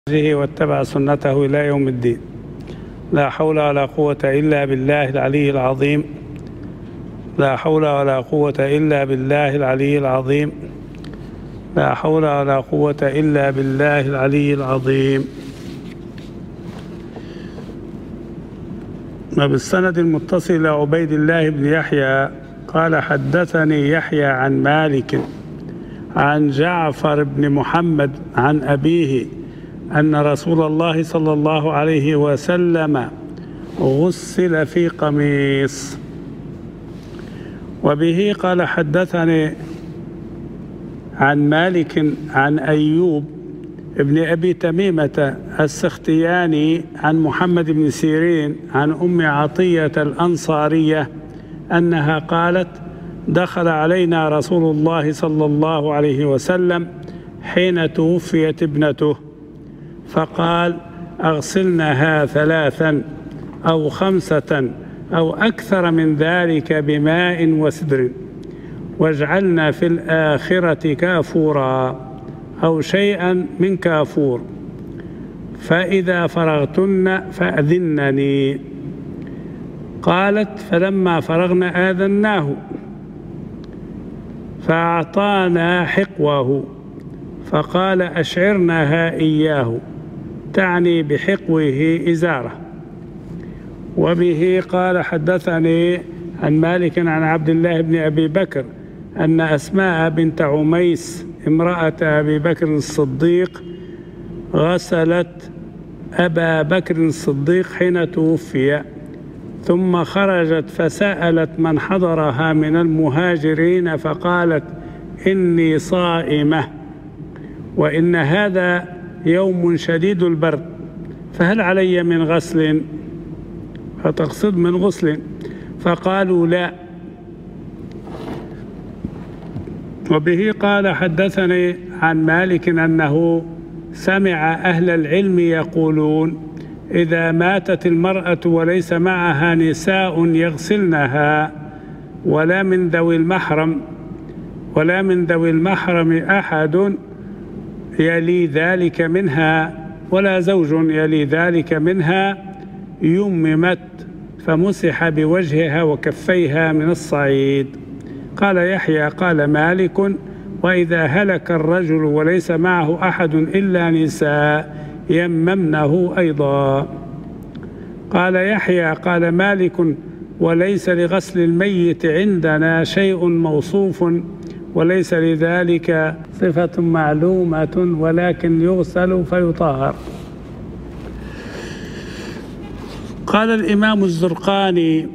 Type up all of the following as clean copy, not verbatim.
واتبع سنته إلى يوم الدين. لا حول ولا قوة إلا بالله العلي العظيم. لا حول ولا قوة إلا بالله العلي العظيم. لا حول ولا قوة إلا بالله العلي العظيم. وبالسند المتصل إلى عبيد الله بن يحيى قال: حدثني يحيى عن مالك عن جعفر بن محمد عن أبيه أن رسول الله صلى الله عليه وسلم غسل في قميص. وبه قال: حدثني عن مالك عن أيوب ابن أبي تميمة السختياني عن محمد بن سيرين عن أم عطية الأنصارية أنها قالت: دخل علينا رسول الله صلى الله عليه وسلم حين توفيت ابنته فقال: أغسلنها 3 أو 5 أو أكثر من ذلك بماء وسدر، واجعلنا في الآخرة كافورا أو شيئا من كافور، فإذا فرغتن فأذنني. قالت: فلما فرغنا آذناه فأعطانا حقوه فقال: أشعرناها إياه، تعني بحقوه إزارة. وبه قال: حدثني عن مالك عن عبد الله بن أبي بكر أن أسماء بنت عميس امرأة أبي بكر الصديق غسلت أبا بكر الصديق حين توفي، ثم خرجت فسألت من حضرها من المهاجرين فقالت: إني صائمة وإن هذا يوم شديد البرد، فهل علي من غسل؟ فتقصد من غسل؟ فقالوا: لا. وبه قال: حدثني عن مالك أنه سمع أهل العلم يقولون: إذا ماتت المرأة وليس معها نساء يغسلنها ولا من ذوي المحرم أحد يلي ذلك منها ولا زوج يلي ذلك منها، يممت فمسح بوجهها وكفيها من الصعيد. قال يحيى: قال مالك: وإذا هلك الرجل وليس معه أحد إلا نساء يممنه أيضا. قال يحيى: قال مالك: وليس لغسل الميت عندنا شيء موصوف وليس لذلك صفة معلومة، ولكن يغسل فيطهر. قال الإمام الزرقاني: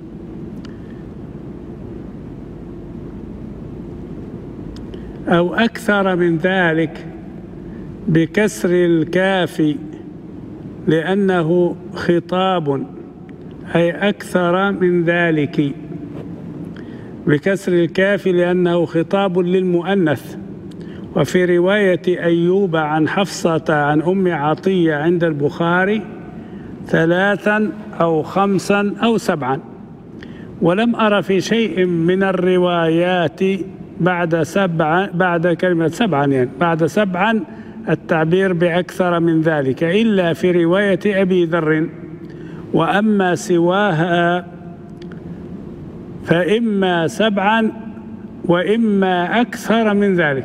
أو أكثر من ذلك بكسر الكاف لأنه خطاب، أي أكثر من ذلك بكسر الكاف لأنه خطاب للمؤنث. وفي رواية أيوب عن حفصة عن أم عطية عند البخاري 3 أو 5 أو 7، ولم أرى في شيء من الروايات بعد كلمة 7 يعني بعد 7 التعبير بأكثر من ذلك إلا في رواية أبي ذر، وأما سواها فإما 7 وإما أكثر من ذلك،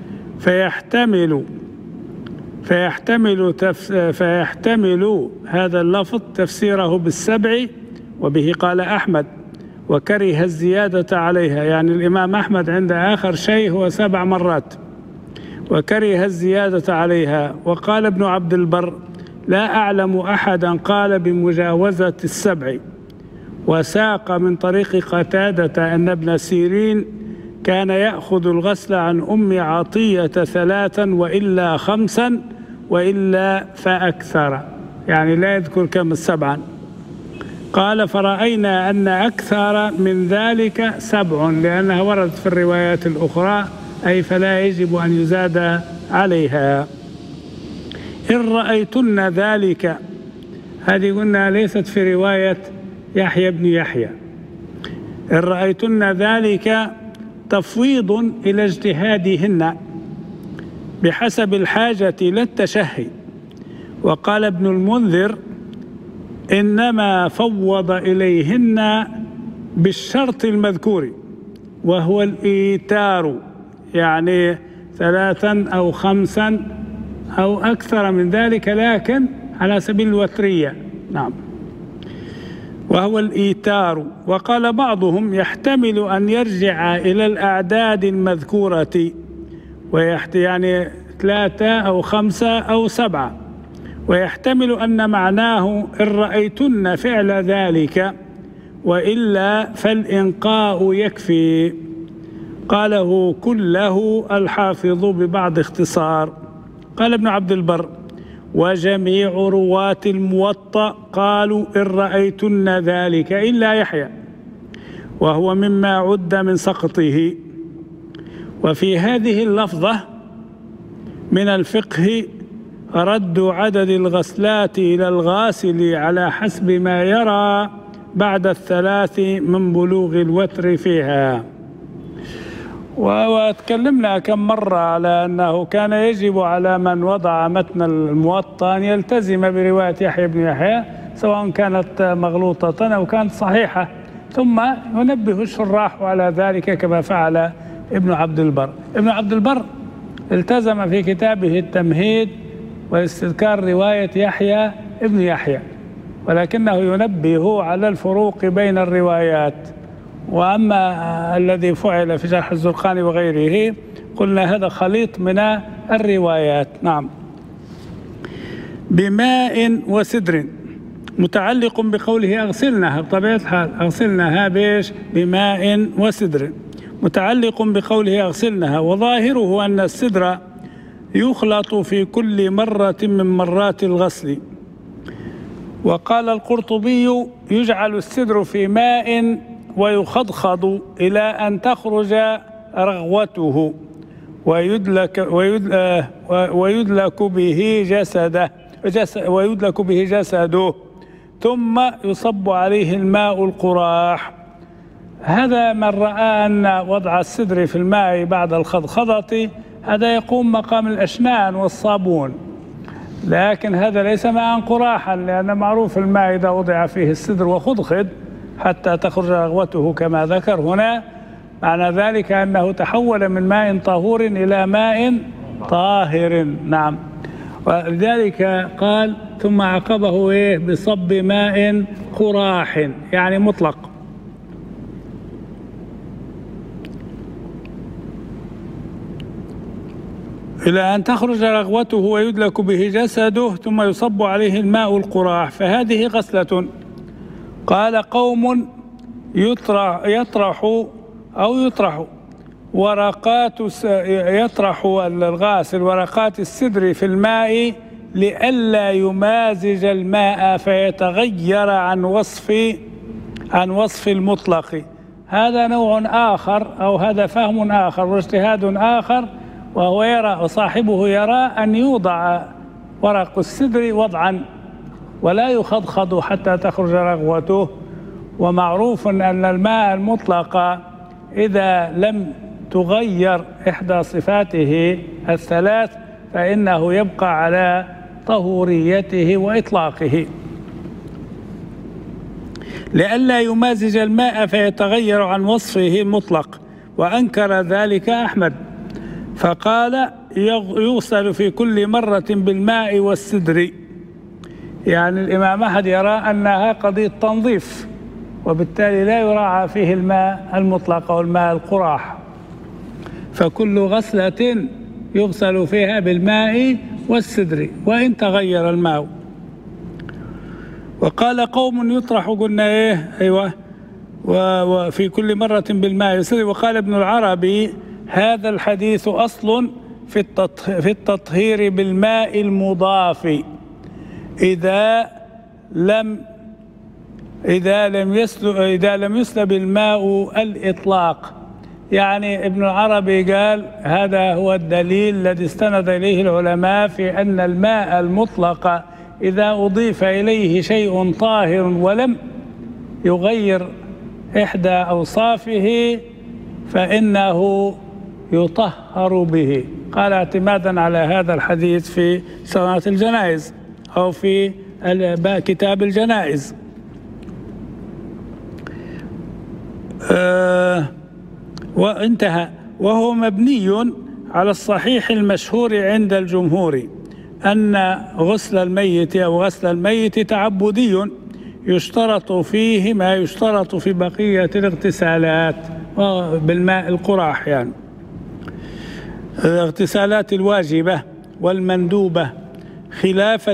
فيحتمل هذا اللفظ تفسيره ب7. وبه قال أحمد: وكره الزيادة عليها، يعني الإمام أحمد عند آخر شيء هو 7 مرات، وكره الزيادة عليها. وقال ابن عبد البر: لا أعلم أحدا قال بمجاوزة 7. وساق من طريق قتادة أن ابن سيرين كان يأخذ الغسل عن أم عطية 3 وإلا 5 وإلا فأكثر، يعني لا يذكر كم 7. قال: فرأينا أن أكثر من ذلك 7 لأنها وردت في الروايات الأخرى، أي فلا يجب أن يزاد عليها. إن رأيتن ذلك، هذه قلنا ليست في رواية يحيى بن يحيى. إن رأيتن ذلك تفويض إلى اجتهادهن بحسب الحاجة لا التشهي، وقال ابن المنذر إنما فوض إليهن بالشرط المذكور وهو الإيتار، يعني 3 أو 5 أو أكثر من ذلك، لكن على سبيل الوترية. نعم، وهو الإيتار. وقال بعضهم يحتمل أن يرجع إلى الأعداد المذكورة، يعني 3 أو 5 أو 7، ويحتمل أن معناه إن رأيتن فعل ذلك، وإلا فالإنقاء يكفي. قاله كله الحافظ ببعض اختصار. قال ابن عبد البر: وجميع رواة الموطأ قالوا إن رأيتن ذلك إلا يحيى، وهو مما عد من سقطه. وفي هذه اللفظة من الفقه رد عدد الغسلات إلى الغاسل على حسب ما يرى بعد 3 من بلوغ الوتر فيها. وتكلمنا كم مرة على أنه كان يجب على من وضع متن الموطأ أن يلتزم برواية يحيى بن يحيى، سواء كانت مغلوطة أو كانت صحيحة، ثم ينبه الشراح على ذلك كما فعل ابن عبد البر. ابن عبد البر التزم في كتابه التمهيد والاستذكار رواية يحيى ابن يحيى، ولكنه ينبه على الفروق بين الروايات. وأما الذي فعل في شرح الزرقاني وغيره قلنا هذا خليط من الروايات. نعم. بماء وسدر متعلق بقوله أغسلناها، بطبيعة الحال أغسلناها بيش بماء وسدر، متعلق بقوله أغسلناها، وظاهره أن السدر يخلط في كل مرة من مرات الغسل. وقال القرطبي: يجعل السدر في ماء ويخضخض إلى أن تخرج رغوته ويدلك به جسده ثم يصب عليه الماء القراح. هذا من رأى أن وضع السدر في الماء بعد الخضخضة هذا يقوم مقام الأشنان والصابون، لكن هذا ليس ماء قراحا، لأن معروف الماء إذا وضع فيه السدر وخضخض حتى تخرج رغوته كما ذكر هنا، معنى ذلك أنه تحول من ماء طهور إلى ماء طاهر. نعم. ولذلك قال: ثم عقبه بصب ماء قراح، يعني مطلق. إلى أن تخرج رغوته ويدلك به جسده ثم يصب عليه الماء القراح، فهذه غسلة. قال قوم: يطرح الغاسل ورقات السدر في الماء لئلا يمازج الماء فيتغير عن وصف المطلق. هذا نوع آخر، أو هذا فهم آخر واجتهاد آخر، وهو يرى وصاحبه يرى أن يوضع ورق السدر وضعا ولا يخضخض حتى تخرج رغوته. ومعروف أن الماء المطلق إذا لم تغير إحدى صفاته الثلاث فإنه يبقى على طهوريته وإطلاقه. لئلا يمازج الماء فيتغير عن وصفه المطلق، وأنكر ذلك أحمد فقال: يغسل في كل مرة بالماء والسدر. يعني الإمام أحمد يرى أنها قضية تنظيف، وبالتالي لا يراعى فيه الماء المطلق أو الماء القراح، فكل غسلة يغسل فيها بالماء والسدر وإن تغير الماء. وقال قوم: يطرح، قلنا أيوة، وفي كل مرة بالماء والسدر. وقال ابن العربي: هذا الحديث أصل في التطهير بالماء المضاف إذا لم يسلب الماء الإطلاق. يعني ابن العربي قال هذا هو الدليل الذي استند إليه العلماء في أن الماء المطلق إذا أضيف إليه شيء طاهر ولم يغير إحدى أوصافه فإنه يطهر به. قال اعتمادا على هذا الحديث في صلاة الجنائز أو في كتاب الجنائز. وانتهى. وهو مبني على الصحيح المشهور عند الجمهور أن غسل الميت أو غسل الميت تعبدي يشترط فيه ما يشترط في بقية الاغتسالات بالماء القراح، يعني الاغتسالات الواجبة والمندوبة، خلافا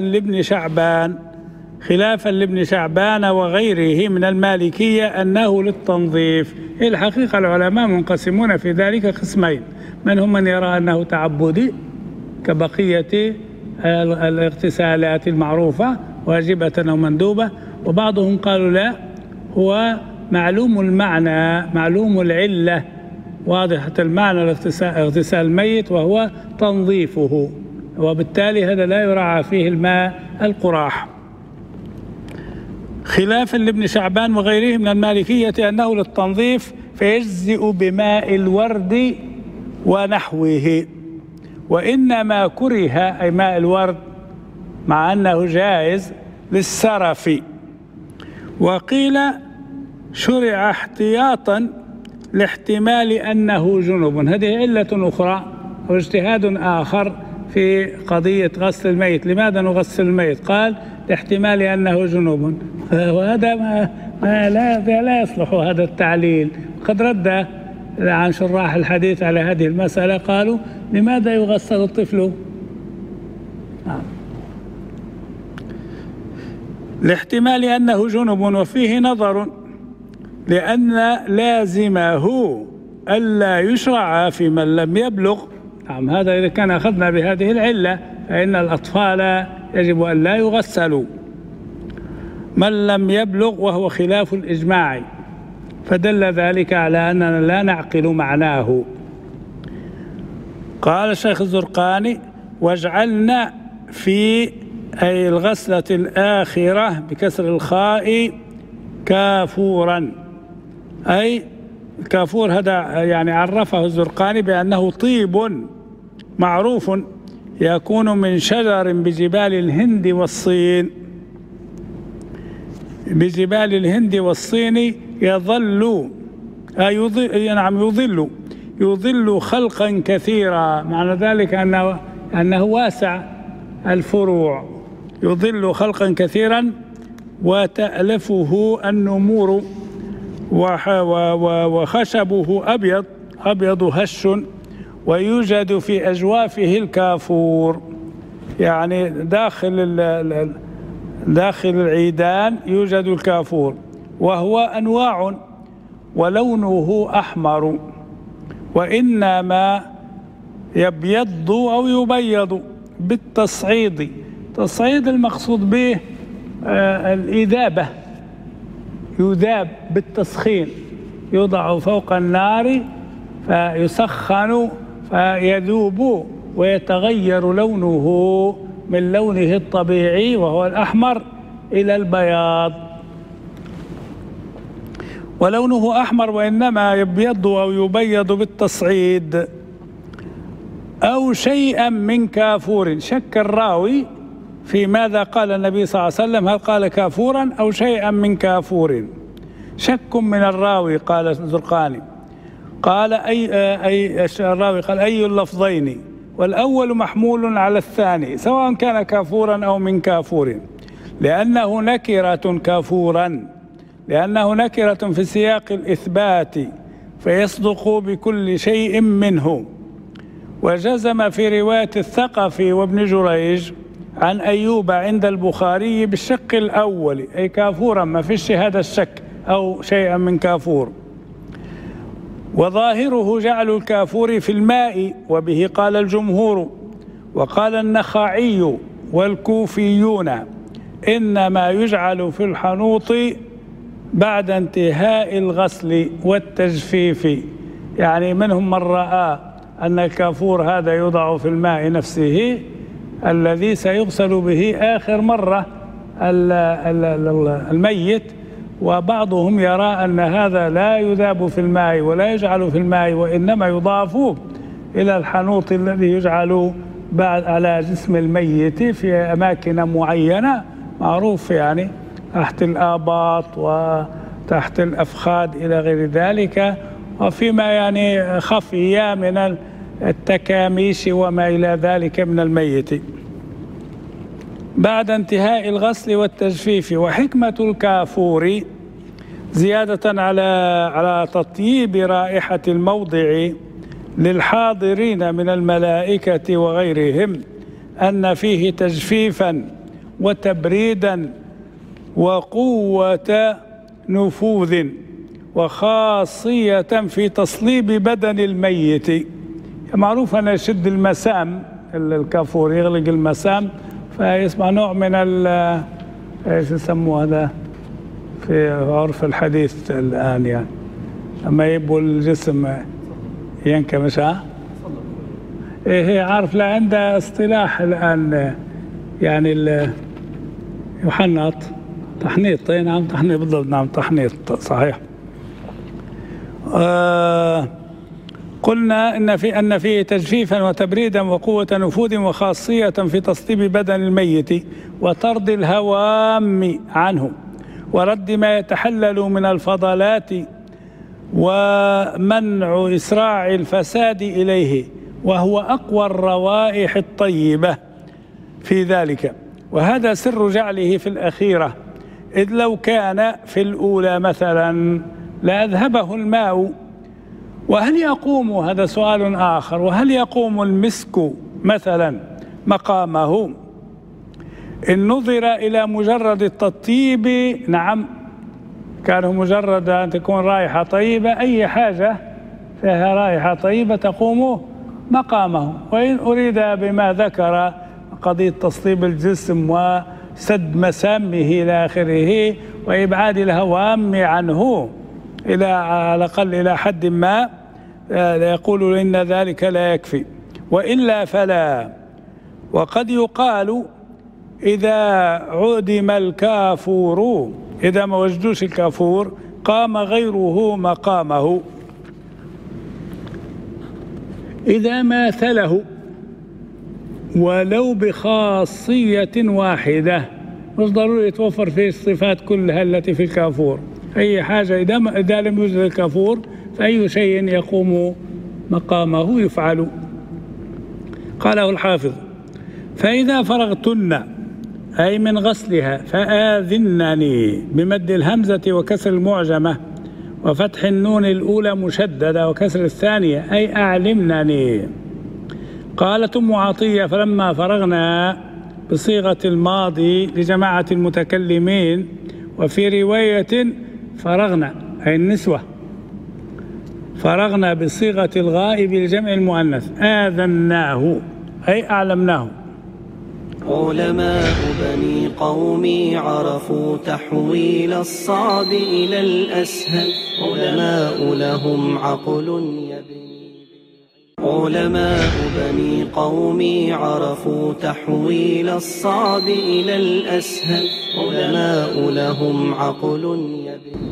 لابن شعبان وغيره من المالكية أنه للتنظيف. الحقيقة العلماء منقسمون في ذلك قسمين، منهم من يرى أنه تعبدي كبقية الاغتسالات المعروفة واجبة أو مندوبة، وبعضهم قالوا لا، هو معلوم المعنى معلوم العلة واضحة المعنى اغتسال الميت وهو تنظيفه، وبالتالي هذا لا يراعى فيه الماء القراح، خلافا لابن شعبان وغيره من المالكية أنه للتنظيف فيجزئ بماء الورد ونحوه. وإنما كره أي ماء الورد مع أنه جائز للسرف. وقيل شرع احتياطا لاحتمال أنه جنب. هذه علة أخرى واجتهاد آخر في قضية غسل الميت. لماذا نغسل الميت؟ قال لاحتمال أنه جنوب، وهذا لا يصلح هذا التعليل. قد رد عن شراح الحديث على هذه المسألة، قالوا لماذا يغسل الطفل؟ لاحتمال أنه جنب، وفيه نظر، لأن لازمه ألا يشرع في من لم يبلغ. نعم، هذا إذا كان أخذنا بهذه العلة فإن الأطفال يجب أن لا يغسلوا من لم يبلغ، وهو خلاف الإجماع، فدل ذلك على أننا لا نعقل معناه. قال الشيخ الزرقاني: واجعلنا في أي الغسلة الآخرة بكسر الخاء كافورا، أي كافور هذا يعني عرفه الزرقاني بأنه طيب معروف يكون من شجر بجبال الهند والصين. بجبال الهند والصين يظل خلقا كثيرا، معنى ذلك أنه واسع الفروع، يظل خلقا كثيرا وتألفه النمور، وخشبه أبيض هش، ويوجد في أجوافه الكافور، يعني داخل العيدان يوجد الكافور، وهو أنواع ولونه أحمر، وإنما يبيض أو يبيض بالتصعيد. تصعيد المقصود به الإذابة، يذاب بالتسخين، يوضع فوق النار فيسخن فيذوب ويتغير لونه من لونه الطبيعي وهو الأحمر إلى البياض، ولونه أحمر، وإنما يبيض أو يبيض بالتصعيد. أو شيئا من كافور. شك الراوي في ماذا قال النبي صلى الله عليه وسلم، هل قال كافورا أو شيئا من كافور؟ شك من الراوي. قال الزرقاني قال الراوي قال أي اللفظين، والأول محمول على الثاني سواء كان كافورا أو من كافور، لأنه نكرة كافورا، لأنه نكرة في سياق الإثبات فيصدق بكل شيء منه. وجزم في رواية الثقفي وابن جريج عن أيوب عند البخاري بالشق الأول، أي كافورا، ما فيش هذا الشك أو شيئا من كافور. وظاهره جعل الكافور في الماء، وبه قال الجمهور. وقال النخعي والكوفيون إنما يجعل في الحنوط بعد انتهاء الغسل والتجفيف، يعني منهم من رأى أن الكافور هذا يوضع في الماء نفسه الذي سيغسل به آخر مرة الميت، وبعضهم يرى أن هذا لا يذاب في الماء ولا يجعل في الماء، وإنما يضاف إلى الحنوط الذي يجعل بعد على جسم الميت في أماكن معينة معروف، يعني تحت الآباط وتحت الأفخاذ إلى غير ذلك، وفيما يعني خفي من التكاميش وما إلى ذلك من الميت بعد انتهاء الغسل والتجفيف. وحكمة الكافور زيادة على تطييب رائحة الموضع للحاضرين من الملائكة وغيرهم أن فيه تجفيفا وتبريدا وقوة نفوذ وخاصية في تصليب بدن الميت. معروف أن يشد المسام، الكافور يغلق المسام فيسمع نوع من ايش يسموه هذا في عرف الحديث الآن، يعني لما يبوا الجسم ينكمش. هي عارف لا عنده اصطلاح الآن، يعني يحنط تحنيط. نعم تحنيط بالضبط، نعم تحنيط صحيح. قلنا أن فيه تجفيفا وتبريدا وقوة نفوذ وخاصية في تصليب بدن الميت وطرد الهوام عنه ورد ما يتحلل من الفضلات ومنع إسراع الفساد إليه، وهو أقوى الروائح الطيبة في ذلك. وهذا سر جعله في الأخيرة، إذ لو كان في الأولى مثلا لأذهبه الماء. وهل يقوم، هذا سؤال آخر، وهل يقوم المسك مثلا مقامه إن نظر إلى مجرد التطيب؟ نعم، كان مجرد أن تكون رائحة طيبة، أي حاجة فيها رائحة طيبة تقوم مقامه. وإن أريد بما ذكر قضية تصليب الجسم وسد مسامه إلى آخره وإبعاد الهوام عنه إلى على الأقل إلى حد ما، يقول إن ذلك لا يكفي، وإلا فلا. وقد يقال إذا عدم الكافور، إذا ما وجدوش الكافور قام غيره مقامه، إذا ماثله ولو بخاصية واحدة. مش ضروري يتوفر فيه الصفات كلها التي في الكافور، أي حاجة إذا لم يوجد الكافور فأي شيء يقوم مقامه يفعل. قاله الحافظ: فإذا فرغتن أي من غسلها فآذنني، بمد الهمزة وكسر المعجمة وفتح النون الأولى مشددة وكسر الثانية، أي أعلمنني. قالت أم عطية: فلما فرغنا بصيغة الماضي لجماعة المتكلمين، وفي رواية فرغنا أي النسوة، فرغنا بصيغة الغائب لجمع المؤنث، آذناه أي أعلمناه. علماء بني قومي عرفوا تحويل الصعب إلى الأسهل، علماء لهم عقل يبني. علماء بني قومي عرفوا تحويل الصعب إلى الأسهل، علماء لهم عقل يبني.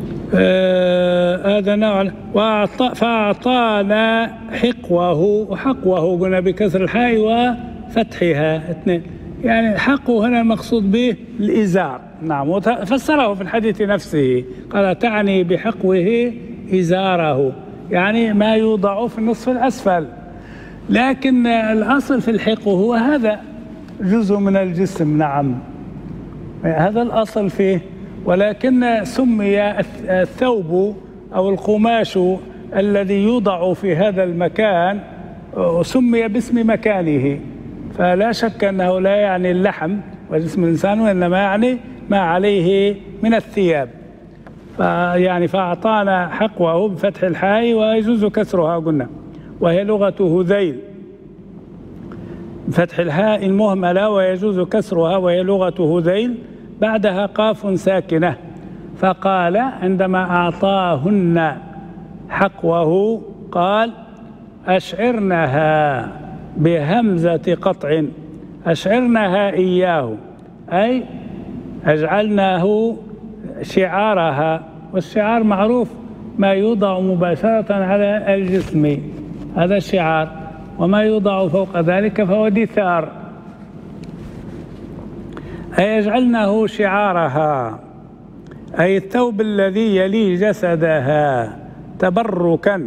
آذنا فأعطانا حقوه، وحقوه قلنا بكسر الحاء وفتحها اثنين، يعني حقه هنا المقصود به الإزار. نعم، وفسره في الحديث نفسه، قال: تعني بحقوه إزاره، يعني ما يوضع في النصف الأسفل. لكن الأصل في الحق هو هذا جزء من الجسم، نعم هذا الأصل فيه، ولكن سمي الثوب أو القماش الذي يوضع في هذا المكان سمي باسم مكانه، فلا شك أنه لا يعني اللحم وجسم الإنسان، وإنما يعني ما عليه من الثياب. يعني فأعطانا حقوه بفتح الحاء ويجوز كسرها قلنا، وهي لغة هذيل، فتح الهاء المهملة ويجوز كسرها، وهي لغة هذيل، بعدها قاف ساكنة. فقال عندما أعطاهن حقوه قال: أشعرنها بهمزة قطع، أشعرنها إياه أي أجعلناه شعارها، والشعار معروف ما يوضع مباشرة على الجسم، هذا الشعار. وما يوضع فوق ذلك فهو دثار، أي يجعلنه شعارها، أي الثوب الذي يلي جسدها تبركا.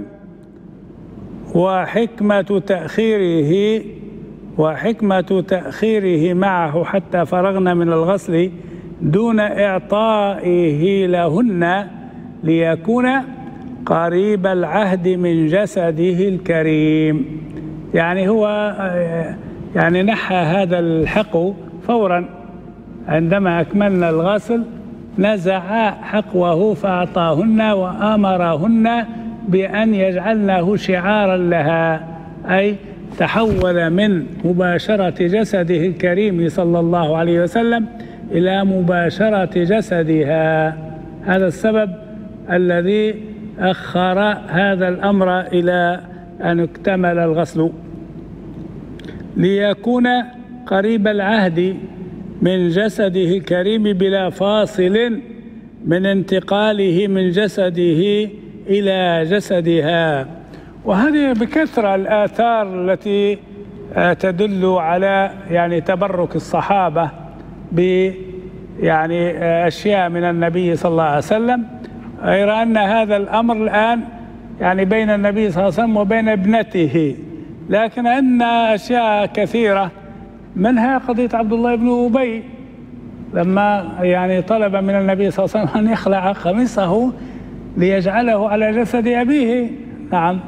وحكمة تأخيره معه حتى فرغنا من الغسل دون إعطائه لهن ليكون قريب العهد من جسده الكريم. يعني هو يعني نحى هذا الحقو فورا عندما أكملنا الغسل، نزع حقوه فأعطاهن وآمرهن بأن يجعلنه شعارا لها، أي تحول من مباشرة جسده الكريم صلى الله عليه وسلم إلى مباشرة جسدها. هذا السبب الذي أخر هذا الأمر إلى أن اكتمل الغسل، ليكون قريب العهد من جسده الكريم بلا فاصل من انتقاله من جسده إلى جسدها. وهذه بكثرة الآثار التي تدل على يعني تبرك الصحابة يعني أشياء من النبي صلى الله عليه وسلم، غير أن هذا الأمر الآن يعني بين النبي صلى الله عليه وسلم وبين ابنته، لكن أن أشياء كثيرة منها قضية عبد الله بن أبي لما يعني طلب من النبي صلى الله عليه وسلم أن يخلع قميصه ليجعله على جسد أبيه. نعم.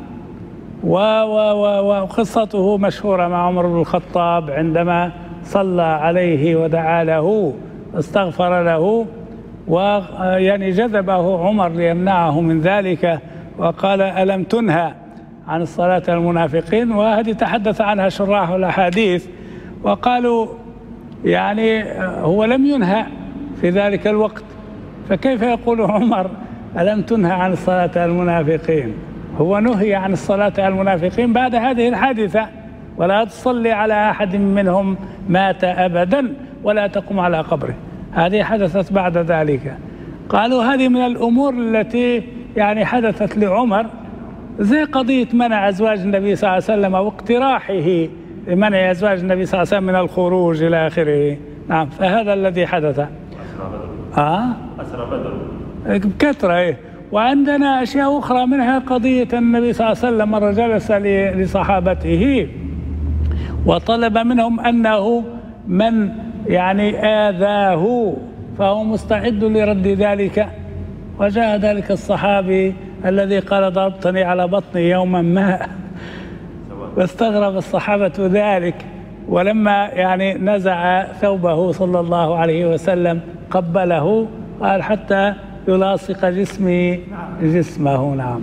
وقصته مشهورة مع عمر بن الخطاب عندما صلى عليه ودعا له استغفر له، ويعني جذبه عمر ليمنعه من ذلك وقال: ألم تنهى عن الصلاة المنافقين؟ وهذه تحدث عنها شراح الأحاديث وقالوا يعني هو لم ينهى في ذلك الوقت، فكيف يقول عمر ألم تنهى عن الصلاة المنافقين؟ هو نهي عن الصلاة على المنافقين بعد هذه الحادثة: ولا تصلي على أحد منهم مات أبدا ولا تقم على قبره. هذه حدثت بعد ذلك. قالوا هذه من الأمور التي يعني حدثت لعمر، زي قضية منع أزواج النبي صلى الله عليه وسلم واقتراحه لمنع أزواج النبي صلى الله عليه وسلم من الخروج إلى آخره. نعم. فهذا الذي حدث. أسرى بدر بكثرة. وعندنا أشياء أخرى منها قضية النبي صلى الله عليه وسلم مرة جلس لصحابته وطلب منهم أنه من يعني آذاه فهو مستعد لرد ذلك، وجاء ذلك الصحابي الذي قال: ضربتني على بطني يوما ما، واستغرب الصحابة ذلك، ولما يعني نزع ثوبه صلى الله عليه وسلم قبله، قال: حتى يلاصق جسمي جسمه. نعم.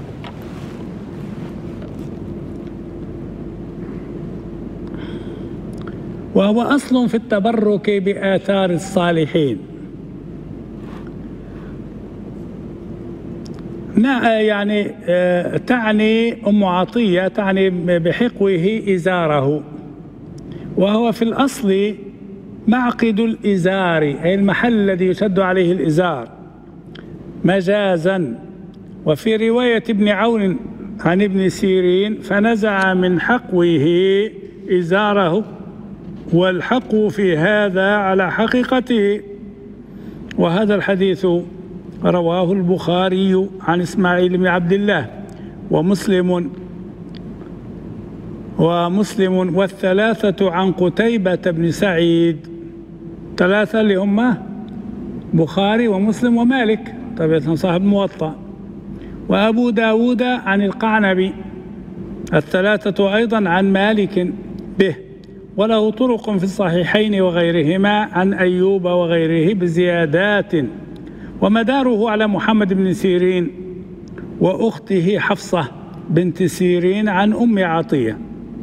وهو أصل في التبرك بآثار الصالحين. يعني تعني أم عطية تعني بحقوه إزاره، وهو في الأصل معقد الإزار، أي المحل الذي يشد عليه الإزار مجازا. وفي رواية ابن عون عن ابن سيرين: فنزع من حقوه إزاره، والحق في هذا على حقيقته. وهذا الحديث رواه البخاري عن إسماعيل بن عبد الله ومسلم والثلاثة عن قتيبة بن سعيد. ثلاثة اللي هم بخاري ومسلم ومالك، طبعا صاحب موطأ، وأبو داود عن القعنبي. الثلاثة أيضا عن مالك به، وله طرق في الصحيحين وغيرهما عن أيوب وغيره بزيادات، ومداره على محمد بن سيرين وأخته حفصة بنت سيرين عن أم عطية.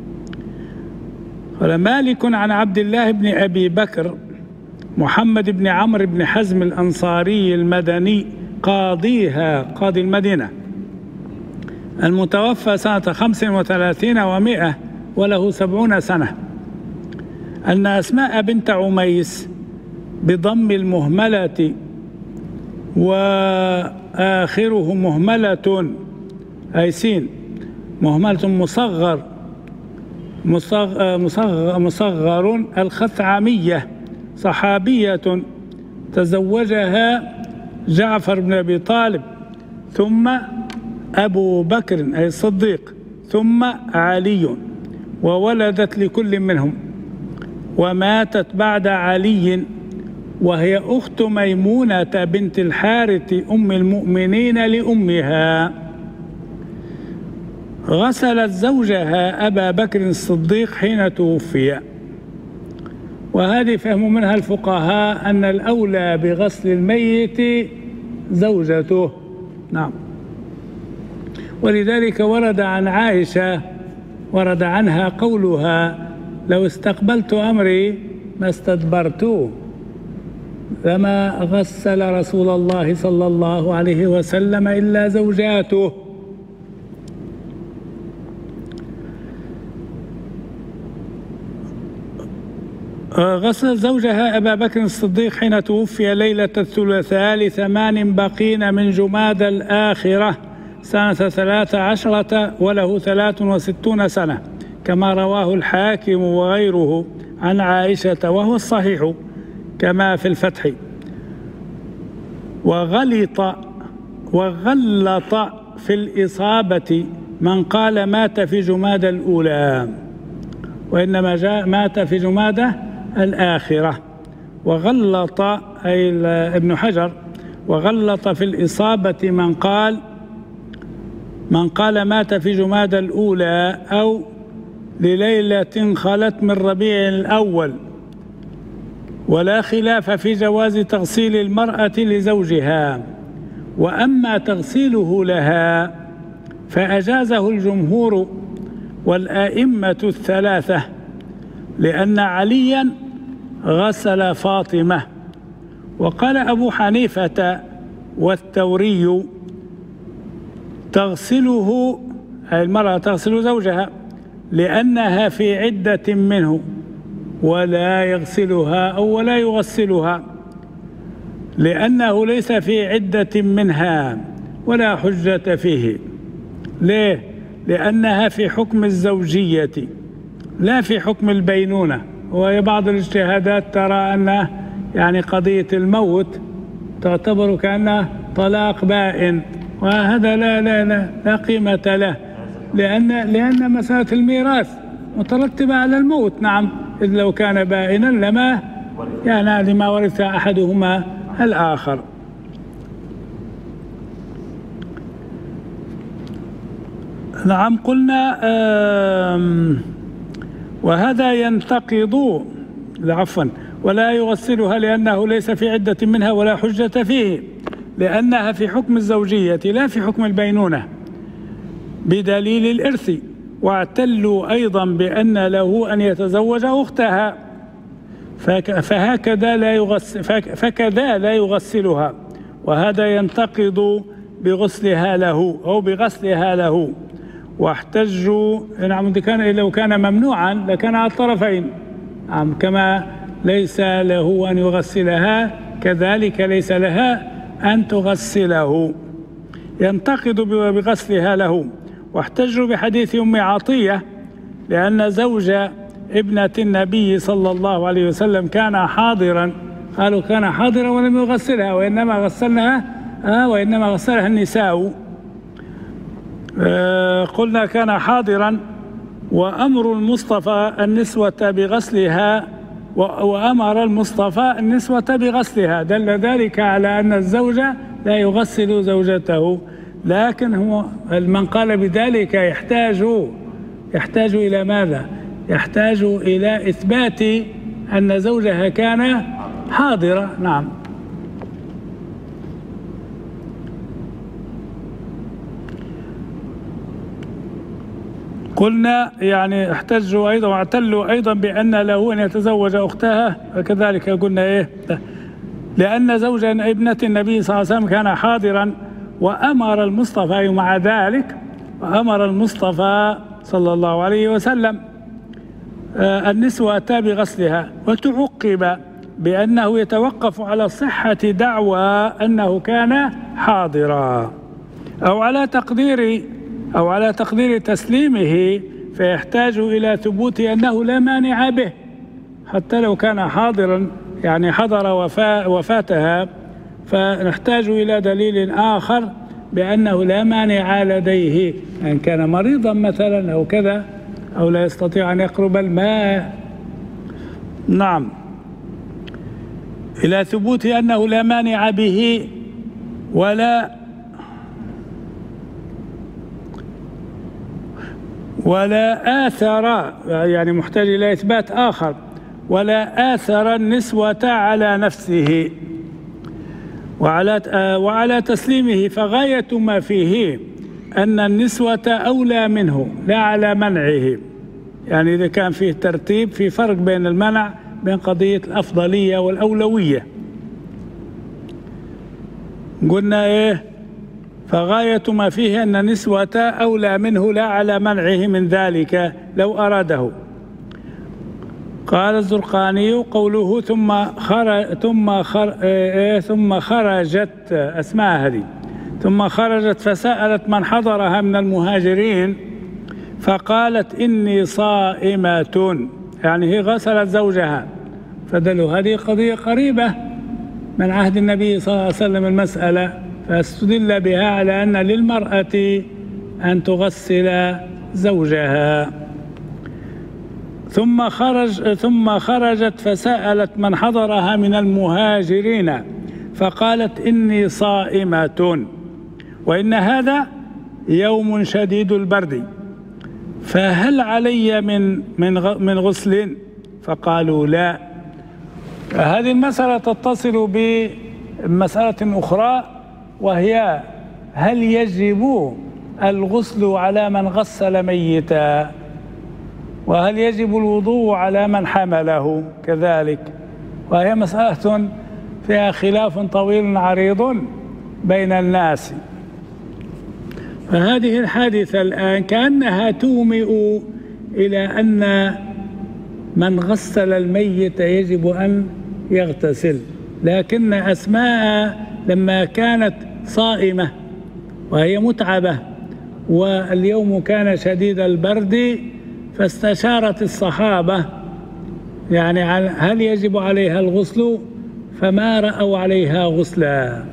قال مالك عن عبد الله بن أبي بكر محمد بن عمرو بن حزم الأنصاري المدني قاضيها، قاضي المدينة، المتوفى سنة 35 و100 وله 70 سنة، أن أسماء بنت عميس بضم المهملة وآخره مهملة أي سين، مهملة مصغر مصغر الخثعمية صحابية تزوجها جعفر بن أبي طالب ثم أبو بكر أي الصديق ثم علي، وولدت لكل منهم، وماتت بعد علي وهي أخت ميمونة بنت الحارث أم المؤمنين لأمها. غسلت زوجها أبا بكر الصديق حين توفي. وهذه فهم منها الفقهاء أن الأولى بغسل الميت زوجته. نعم. ولذلك ورد عن عائشة ورد عنها قولها: لو استقبلت أمري ما استدبرته، لما غسل رسول الله صلى الله عليه وسلم إلا زوجاته. غسل زوجها أبا بكر الصديق حين توفي ليلة الثلاثاء ل8 بقين من جمادى الآخرة سنة 13 وله 63 سنة، كما رواه الحاكم وغيره عن عائشة، وهو الصحيح كما في الفتح. وغلط في الإصابة من قال مات في جمادى الأولى، وإنما مات في جمادى الآخرة. وغلط أي ابن حجر، وغلط في الإصابة من قال مات في جمادى الأولى أو لليلة خلت من ربيع الأول، ولا خلاف في جواز تغسيل المرأة لزوجها. وأما تغسيله لها فأجازه الجمهور والآئمة الثلاثة، لأن عليا غسل فاطمة. وقال أبو حنيفة والثوري: تغسله أي المرأة تغسل زوجها لأنها في عدة منه، ولا يغسلها أو ولا يغسلها لأنه ليس في عدة منها ولا حجة فيه. ليه؟ لأنها في حكم الزوجية لا في حكم البينونة. وبعض الاجتهادات ترى أن يعني قضية الموت تعتبر كأنها طلاق بائن، وهذا لا قيمة له، لأن مسألة الميراث مترتبة على الموت. نعم، إذ لو كان بائنا لما يعني لما ورث أحدهما الآخر. نعم. قلنا وهذا ينتقض ولا يغسلها لأنه ليس في عدة منها ولا حجة فيه، لأنها في حكم الزوجية لا في حكم البينونة بدليل الإرث. واعتلوا أيضا بأن له أن يتزوج أختها، فكذا لا يغسلها، وهذا ينتقض بغسلها له أو بغسلها له. واحتجوا نعم لو كان ممنوعا لكان على الطرفين، كما ليس له أن يغسلها كذلك ليس لها أن تغسله، ينتقض بغسلها له. واحتجوا بحديث أم عطية لأن زوج ابنة النبي صلى الله عليه وسلم كان حاضرا، قالوا كان حاضرا ولم يغسلها، وإنما غسلها النساء. قلنا كان حاضرا. وأمر المصطفى النسوة بغسلها وأمر المصطفى النسوة بغسلها، دل ذلك على أن الزوج لا يغسل زوجته. لكن هو من قال بذلك يحتاج إلى ماذا؟ يحتاج إلى إثبات أن زوجها كان حاضرا. نعم. قلنا يعني احتجوا أيضا واعتلوا أيضا بأن له أن يتزوج أختها، وكذلك قلنا لأن زوج ابنة النبي صلى الله عليه وسلم كان حاضرا. وأمر المصطفى مع ذلك وأمر المصطفى صلى الله عليه وسلم النسوة بغسلها. وتعقب بأنه يتوقف على صحة دعوى أنه كان حاضرا أو على تقدير تسليمه فيحتاج إلى ثبوت أنه لا مانع به، حتى لو كان حاضرا، يعني حضر وفاتها، فنحتاج إلى دليل آخر بأنه لا مانع لديه، إن كان مريضا مثلا أو كذا، أو لا يستطيع أن يقرب الماء. نعم، إلى ثبوت أنه لا مانع به ولا آثر، يعني محتاج إلى إثبات آخر، ولا آثر النسوة على نفسه وعلى تسليمه، فغاية ما فيه أن النسوة أولى منه لا على منعه. يعني إذا كان فيه ترتيب، في فرق بين المنع، بين قضية الأفضلية والأولوية. قلنا إيه؟ فغاية ما فيه أن النسوة أولى منه لا على منعه من ذلك لو أراده. قال الزرقاني قوله ثم خرجت أسماء هذه، ثم خرجت فسألت من حضرها من المهاجرين فقالت إني صائمة، يعني هي غسلت زوجها، فدلوا هذه قضية قريبة من عهد النبي صلى الله عليه وسلم المسألة، فاستدل بها على أن للمرأة أن تغسل زوجها. ثم خرجت فسألت من حضرها من المهاجرين فقالت إني صائمة وإن هذا يوم شديد البرد، فهل علي من غسل؟ فقالوا لا. هذه المسألة تتصل بمسألة أخرى، وهي هل يجب الغسل على من غسل ميتا، وهل يجب الوضوء على من حمله كذلك، وهي مسألة فيها خلاف طويل عريض بين الناس. فهذه الحادثة الآن كأنها تومئ إلى أن من غسل الميت يجب أن يغتسل، لكن أسماء لما كانت صائمة وهي متعبة واليوم كان شديد البرد فاستشارت الصحابة يعني هل يجب عليها الغسل، فما رأوا عليها غسلا،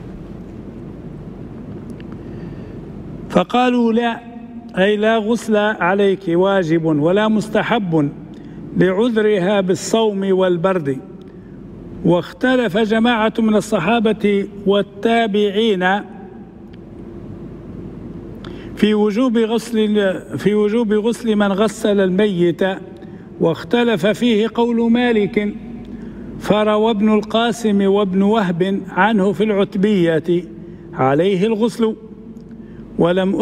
فقالوا لا، أي لا غسل عليك واجب ولا مستحب لعذرها بالصوم والبرد. واختلف جماعة من الصحابة والتابعين في وجوب غسل من غسل الميت، واختلف فيه قول مالك، فروى ابن القاسم وابن وهب عنه في العتبية عليه الغسل، ولم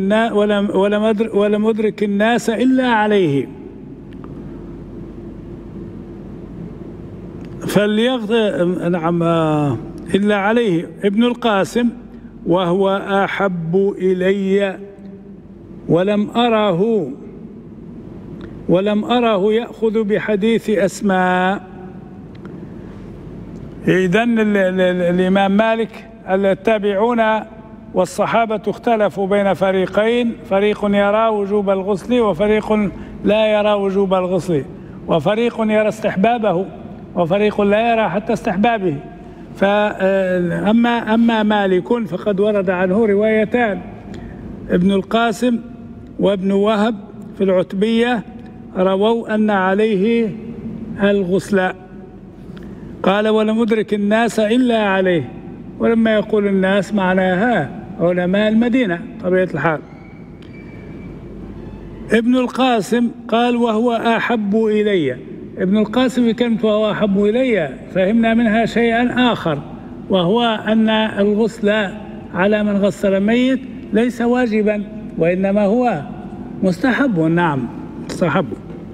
أدرك الناس إلا عليه، إلا عليه ابن القاسم وهو أحب إلي، ولم أره يأخذ بحديث أسماء. إذن الإمام مالك التابعون والصحابة اختلفوا بين فريقين، فريق يرى وجوب الغسل وفريق لا يرى وجوب الغسل، وفريق يرى استحبابه وفريق لا يرى حتى استحبابه. أما مالك فقد ورد عنه روايتان، ابن القاسم وابن وهب في العتبية رووا أن عليه الغسل، قال ولم أدرك الناس إلا عليه، ولما يقول الناس معناها علماء المدينة طبيعة الحال. ابن القاسم قال وهو أحب إلي، ابن القاسم بكلمة وهو أحب إلي فهمنا منها شيئا آخر، وهو أن الغسل على من غسل ميت ليس واجبا وإنما هو مستحب. نعم مستحب.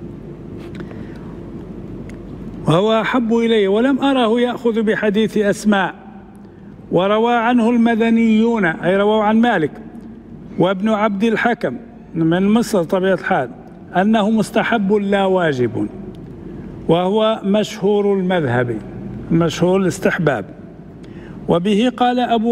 وهو أحب إلي ولم أره يأخذ بحديث أسماء. وروى عنه المدنيون أي رووا عن مالك وابن عبد الحكم من مصر طبيعة الحال أنه مستحب لا واجب، وهو مشهور المذهب، مشهور الاستحباب. وبه قال أبو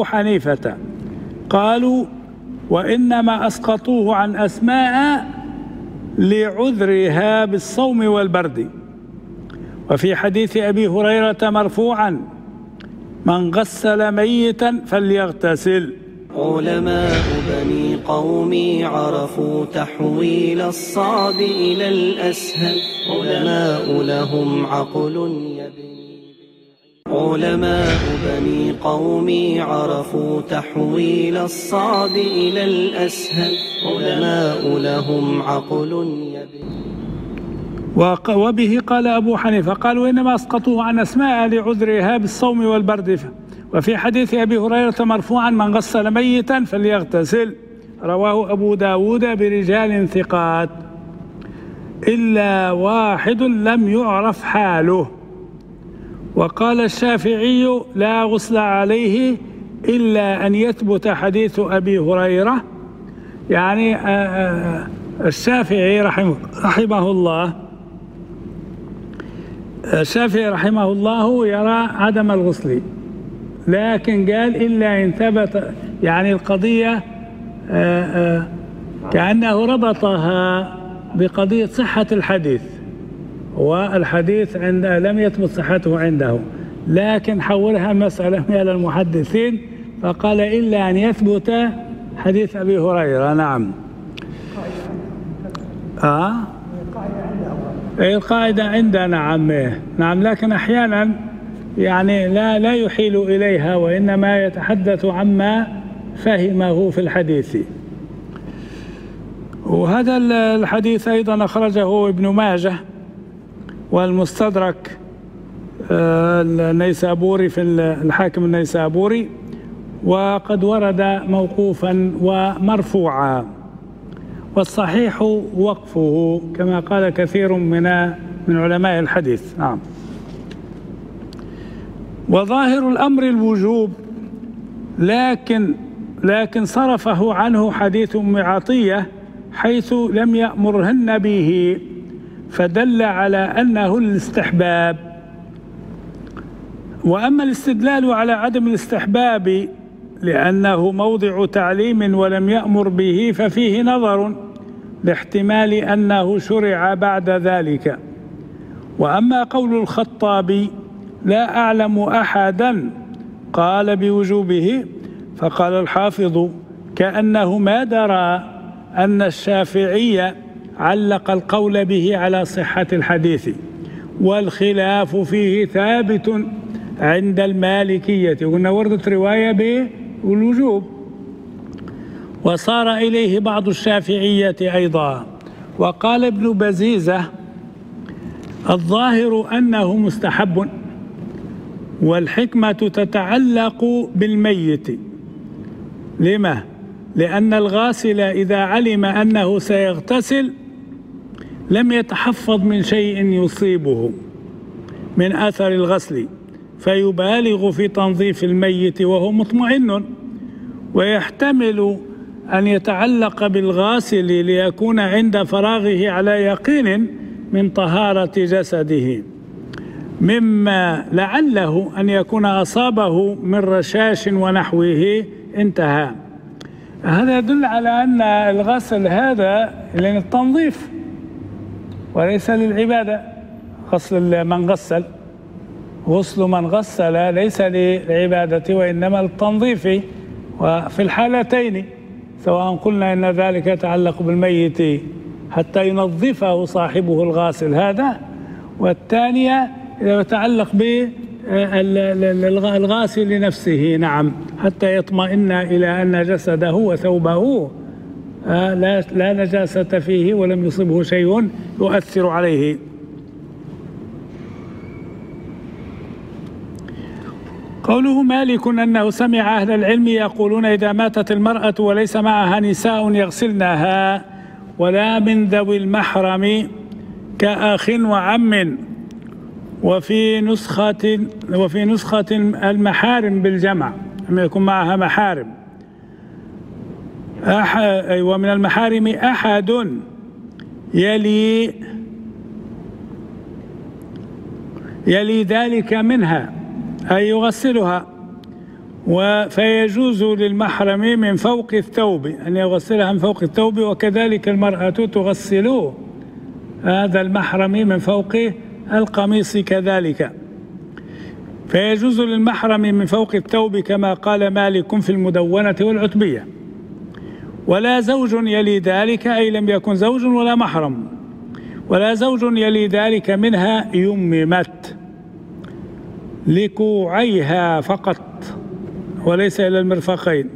لعذرها بالصوم والبرد. وفي حديث أبي هريرة مرفوعا: من غسل ميتا فليغتسل. علماء بني قومي عرفوا تحويل الصعب إلى الأسهل. علماء لهم عقل يبني. علماء بني قومي عرفوا تحويل الصعب إلى الأسهل. علماء لهم عقل يبني. وبه قال أبو حنيفة قالوا إنما أسقطوه عن أسماء لعذرها بالصوم والبرد. وفي حديث أبي هريرة مرفوعا: من غسل ميتا فليغتسل. رواه أبو داود برجال ثقات إلا واحد لم يعرف حاله. وقال الشافعي: لا غسل عليه إلا أن يثبت حديث أبي هريرة. يعني الشافعي رحمه الله، الشافعي رحمه الله يرى عدم الغسل، لكن قال إلا إن ثبت. يعني القضية كأنه ربطها بقضية صحة الحديث، والحديث لم يثبت صحته عنده، لكن حولها مسألة من المحدثين فقال إلا أن يثبت حديث أبي هريرة. نعم. القاعدة عندنا نعم، لكن أحيانا يعني لا يحيل إليها، وإنما يتحدث عما فهمه في الحديث. وهذا الحديث أيضا أخرجه ابن ماجه والمستدرك النيسابوري في الحاكم النيسابوري، وقد ورد موقوفا ومرفوعا، والصحيح وقفه كما قال كثير من علماء الحديث. نعم. وظاهر الأمر الوجوب، لكن صرفه عنه حديث أم عطية حيث لم يأمرهن به، فدل على أنه الاستحباب. وأما الاستدلال على عدم الاستحباب لأنه موضع تعليم ولم يأمر به ففيه نظر لاحتمال أنه شرع بعد ذلك. وأما قول الخطابي: لا أعلم أحدا قال بوجوبه، فقال الحافظ: كأنه ما درى أن الشافعي علق القول به على صحة الحديث، والخلاف فيه ثابت عند المالكية. قلنا وردت رواية بالوجوب، وصار إليه بعض الشافعية أيضا. وقال ابن بزيزة: الظاهر أنه مستحب، والحكمة تتعلق بالميت. لما؟ لأن الغاسل إذا علم أنه سيغتسل لم يتحفظ من شيء يصيبه من أثر الغسل، فيبالغ في تنظيف الميت وهو مطمئن، ويحتمل أن يتعلق بالغاسل ليكون عند فراغه على يقين من طهارة جسده، مما لعله أن يكون أصابه من رشاش ونحوه. انتهى. هذا يدل على أن الغسل هذا للتنظيف وليس للعبادة. غسل من غسل ليس للعبادة وإنما للتنظيف. وفي الحالتين سواء قلنا إن ذلك يتعلق بالميت حتى ينظفه صاحبه الغاسل هذا، والثانية يتعلق بالغاسل لنفسه. نعم، حتى يطمئن إلى أن جسده وثوبه لا نجاسة فيه ولم يصبه شيء يؤثر عليه. قوله مالك أنه سمع أهل العلم يقولون: إذا ماتت المرأة وليس معها نساء يغسلنها، ولا من ذوي المحرم كأخ وعم. وفي نسخة المحارم بالجمع، لم يكن معها محارم. ومن المحارم أحد يلي ذلك منها، أي يغسلها. فيجوز للمحرم من فوق الثوب أن يغسلها من فوق الثوب، وكذلك المرأة تغسل هذا المحرم من فوق القميص كذلك. فيجوز للمحرم من فوق الثوب كما قال مالك في المدونة والعتبية. ولا زوج يلي ذلك، أي لم يكن زوج ولا محرم، ولا زوج يلي ذلك منها يممت لكوعيها فقط وليس إلى المرفقين.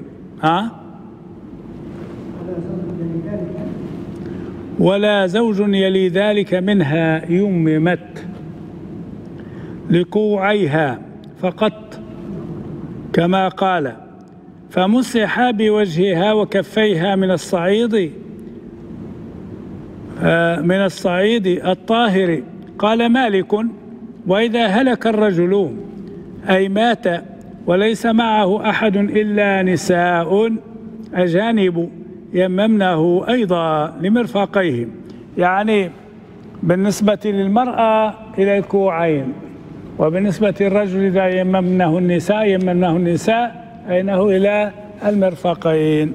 ولا زوج يلي ذلك منها يممت لكوعيها فقط كما قال فمسح بوجهها وكفيها من الصعيد الطاهر. قال مالك: وإذا هلك الرجل أي مات وليس معه أحد إلا نساء أجانب يممنه أيضا لمرفقيه، يعني بالنسبة للمرأة إلى الكوعين، وبالنسبة للرجل إذا يممنه النساء أنه إلى المرفقين،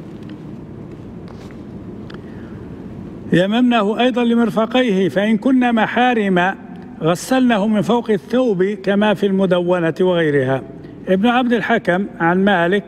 يممنه أيضا لمرفقيه. فإن كن محارم غسلنه من فوق الثوب كما في المدونة وغيرها. ابن عبد الحكم عن مالك: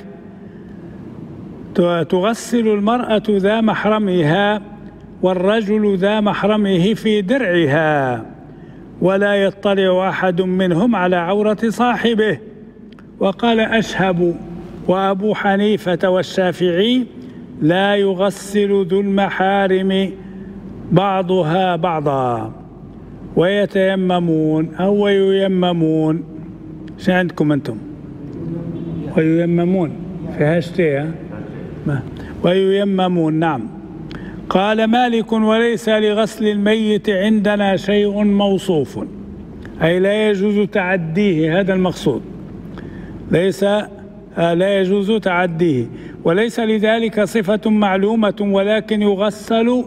تغسل المرأة ذا محرمها والرجل ذا محرمه في درعها، ولا يطلع أحد منهم على عورة صاحبه. وقال أشهب وأبو حنيفة والشافعي: لا يغسل ذو المحارم بعضها بعضا ويتيممون أو وييممون. شو عندكم أنتم؟ وييممون فيها شتي وييممون. نعم. قال مالك: وليس لغسل الميت عندنا شيء موصوف، أي لا يجوز تعديه، هذا المقصود، لا يجوز تعديه، وليس لذلك صفة معلومة، ولكن يغسل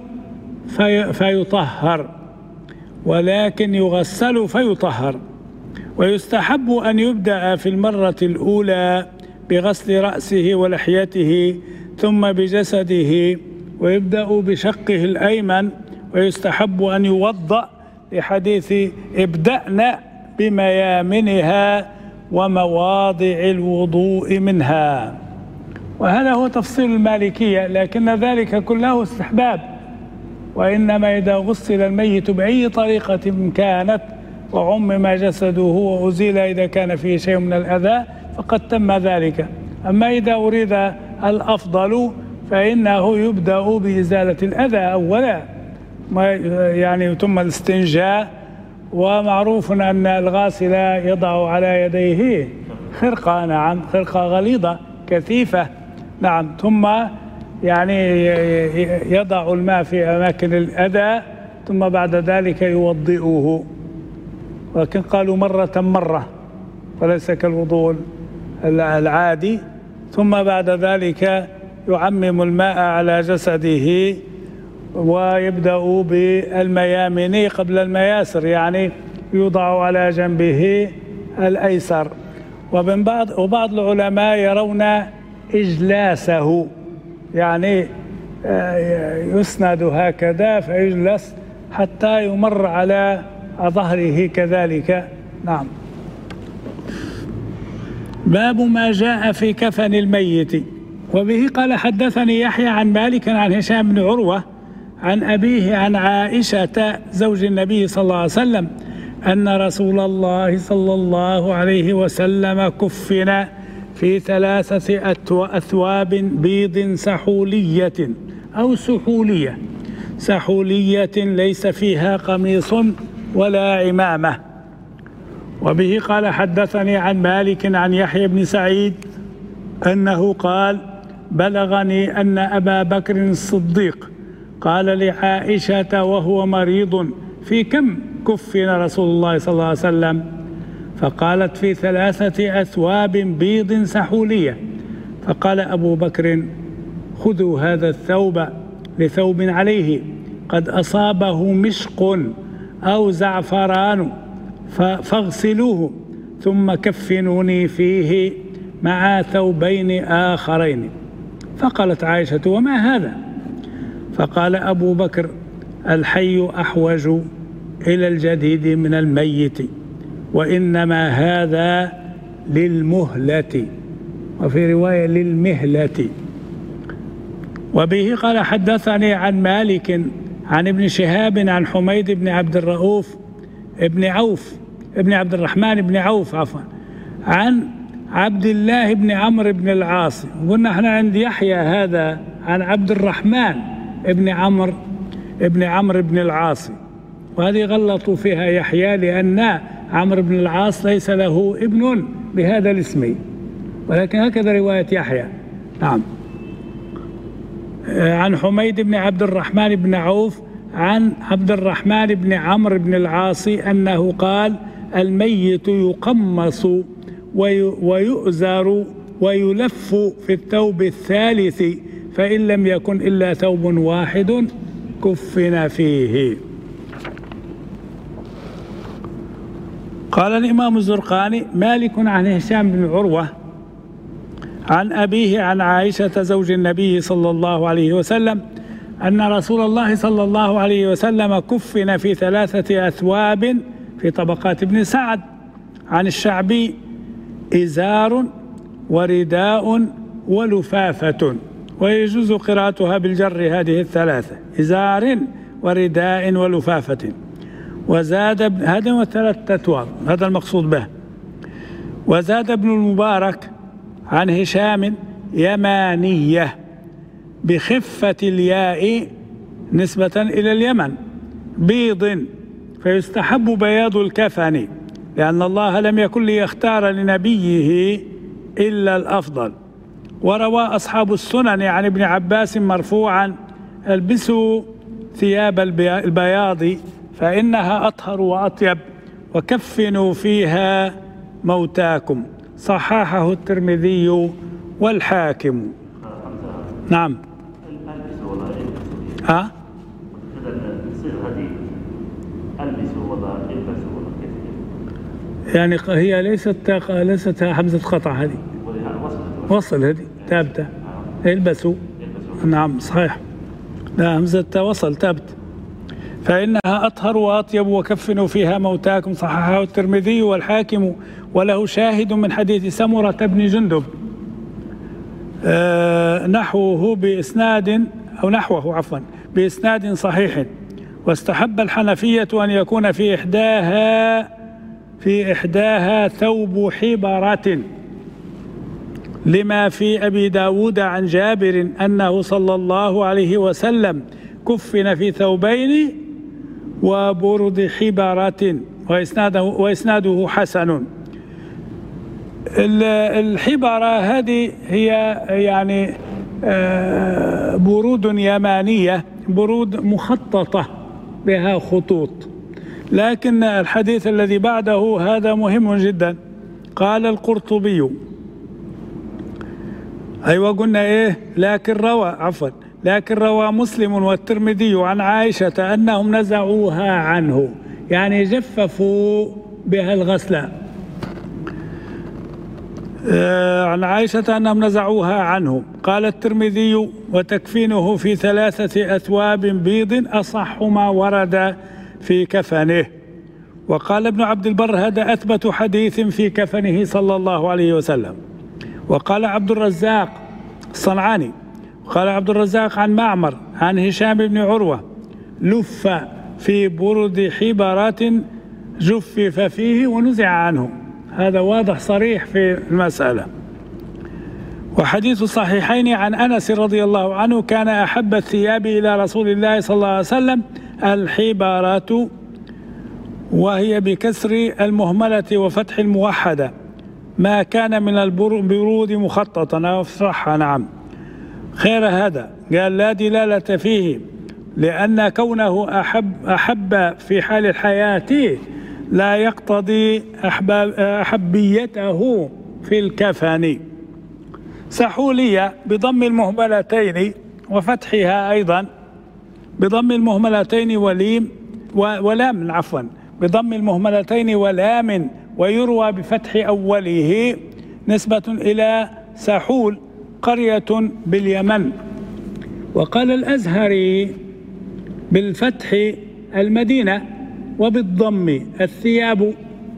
فيطهر. ويستحب أن يبدأ في المرة الأولى بغسل رأسه ولحيته ثم بجسده، ويبدأ بشقه الأيمن. ويستحب أن يوضأ لحديث ابدأنا بميامنها ومواضع الوضوء منها. وهذا هو تفصيل المالكية، لكن ذلك كله استحباب. وإنما إذا غسل الميت بأي طريقة كانت وعمم جسده وأزيل إذا كان فيه شيء من الأذى فقد تم ذلك. أما إذا أريد الأفضل فإنه يبدأ بإزالة الأذى أولا، يعني ثم الاستنجاء. ومعروف أن الغاسل يضع على يديه خرقة، نعم، خرقة غليظة كثيفة، نعم، ثم يعني يضع الماء في أماكن الأذى، ثم بعد ذلك يوضئه. ولكن قالوا مرة وليس كالوضوء العادي. ثم بعد ذلك يعمم الماء على جسده ويبدأ بالميامن قبل المياسر، يعني يوضع على جنبه الأيسر. وبعض العلماء يرون إجلاسه، يعني يسند هكذا فيجلس حتى يمر على ظهره كذلك. نعم. باب ما جاء في كفن الميت. وبه قال حدثني يحيى عن مالك عن هشام بن عروة عن أبيه عن عائشة زوج النبي صلى الله عليه وسلم أن رسول الله صلى الله عليه وسلم كفن في 3 أثواب بيض سحولية أو سحولية ليس فيها قميص ولا عمامة. وبه قال حدثني عن مالك عن يحيى بن سعيد أنه قال: بلغني أن أبا بكر الصديق قال لعائشة وهو مريض: في كم كفن رسول الله صلى الله عليه وسلم؟ فقالت: في 3 أثواب بيض سحولية. فقال أبو بكر: خذوا هذا الثوب لثوب عليه قد أصابه مشق أو زعفران فاغسلوه ثم كفنوني فيه مع ثوبين آخرين. فقالت عائشة: وما هذا؟ فقال أبو بكر: الحي أحوج إلى الجديد من الميت، وإنما هذا للمهلة، وفي رواية للمهلة. وبه قال حدثني عن مالك عن ابن شهاب عن حميد بن عبد الرحمن بن عوف عن عبد الله بن عمرو بن العاص. قلنا احنا عند يحيى هذا عن عبد الرحمن بن عمرو بن العاص، وهذه غلطوا فيها يحيى لأن عمرو بن العاص ليس له ابن بهذا الاسم، ولكن هكذا رواية يحيى. نعم. عن حميد بن عبد الرحمن بن عوف عن عبد الرحمن بن عمرو بن العاص أنه قال: الميت يقمص ويؤزر ويلف في الثوب الثالث، فإن لم يكن إلا ثوب واحد كفن فيه. قال الإمام الزرقاني: مالك عن هشام بن عروة عن أبيه عن عائشة زوج النبي صلى الله عليه وسلم أن رسول الله صلى الله عليه وسلم كفن في 3 أثواب في طبقات ابن سعد. عن الشعبي: إزار ورداء ولفافة، ويجوز قراءتها بالجر هذه الثلاثة: إزار ورداء ولفافة. وزاد هذا 3 أثواب، هذا المقصود به. وزاد ابن المبارك عن هشام: يمانية بخفة الياء نسبة إلى اليمن، بيض، فيستحب بياض الكفن، لأن الله لم يكن ليختار لنبيه إلا الأفضل. وروى أصحاب السنن عن ابن عباس مرفوعا: البسوا ثياب البياض فإنها أطهر وأطيب، وكفنوا فيها موتاكم. صححه الترمذي والحاكم. نعم. يعني هي ليست همزة قطع، هذه وصل، هذه ثابتة. البسوا. نعم صحيح، لا همزة وصل ثابت. فإنها أطهر وأطيب وكفنوا فيها موتاكم. صححه الترمذي والحاكم، وله شاهد من حديث سمرة بن جندب نحوه بإسناد صحيح. واستحب الحنفية أن يكون في إحداها ثوب حبرة، لما في أبي داود عن جابر أنه صلى الله عليه وسلم كفن في ثوبين وبرد حبرة، وإسناده حسن. الحبرة هذه هي يعني برود يمانية، برود مخططة بها خطوط. لكن الحديث الذي بعده هذا مهم جدا. قال القرطبي: أيوة قلنا إيه؟ لكن روى مسلم والترمذي عن عائشة أنهم نزعوها عنه، يعني جففوا بها الغسلة. عن عائشة أنهم نزعوها عنه. قال الترمذي: وتكفينه في 3 أثواب بيض أصح ما ورد في كفنه. وقال ابن عبد البر: هذا أثبت حديث في كفنه صلى الله عليه وسلم. وقال عبد الرزاق الصنعاني: قال عبد الرزاق عن معمر عن هشام بن عروة: لف في برد حبرة جفف فيه ونزع عنه. هذا واضح صريح في المسألة. وحديث الصحيحين عن أنس رضي الله عنه: كان أحب الثياب إلى رسول الله صلى الله عليه وسلم الحبرة، وهي بكسر المهملة وفتح الموحدة، ما كان من البرود مخططا أو صحة. نعم. خير هذا قال: لا دلالة فيه، لأن كونه أحب في حال الحياة لا يقتضي أحبيته في الكفن. سحولية بضم المهملتين وفتحها أيضا، بضم المهملتين ولام، عفوا، بضم المهملتين ولام، ويروى بفتح أوله نسبة إلى سحول قرية باليمن. وقال الأزهري بالفتح المدينة، وبالضم الثياب.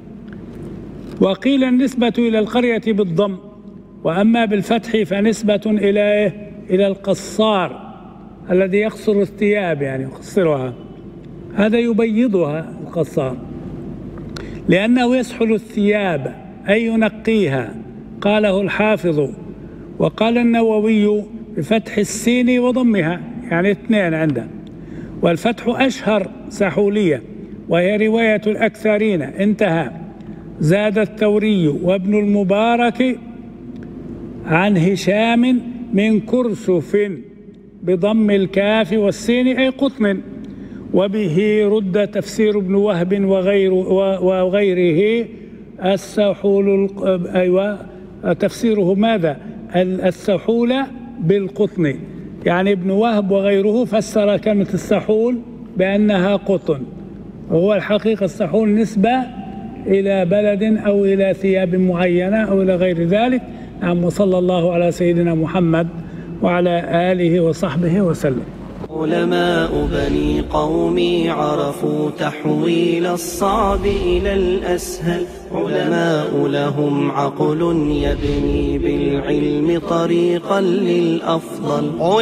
وقيل النسبة إلى القرية بالضم، وأما بالفتح فنسبة إلى القصار الذي يقصر الثياب، يعني يقصرها، هذا يبيضها القصار، لأنه يسحل الثياب أي ينقيها، قاله الحافظ. وقال النووي بفتح السين وضمها، يعني اثنين عنده. والفتح أشهر سحولية، وهي رواية الأكثرين، انتهى. زاد الثوري وابن المبارك عن هشام من كرسف بضم الكاف والسين أي قطن. وبه رد تفسير ابن وهب وغيره السحول، أيوة تفسيره ماذا؟ السحول بالقطن، يعني ابن وهب وغيره فسر كلمة السحول بأنها قطن، وهو الحقيقة السحول نسبة إلى بلد أو إلى ثياب معينة أو إلى غير ذلك. نعم. وصلى الله على سيدنا محمد وعلى آله وصحبه وسلم. علماء بني قومي عرفوا تحويل الصعب إلى الأسهل. علماء لهم عقل يبني بالعلم طريقا للأفضل.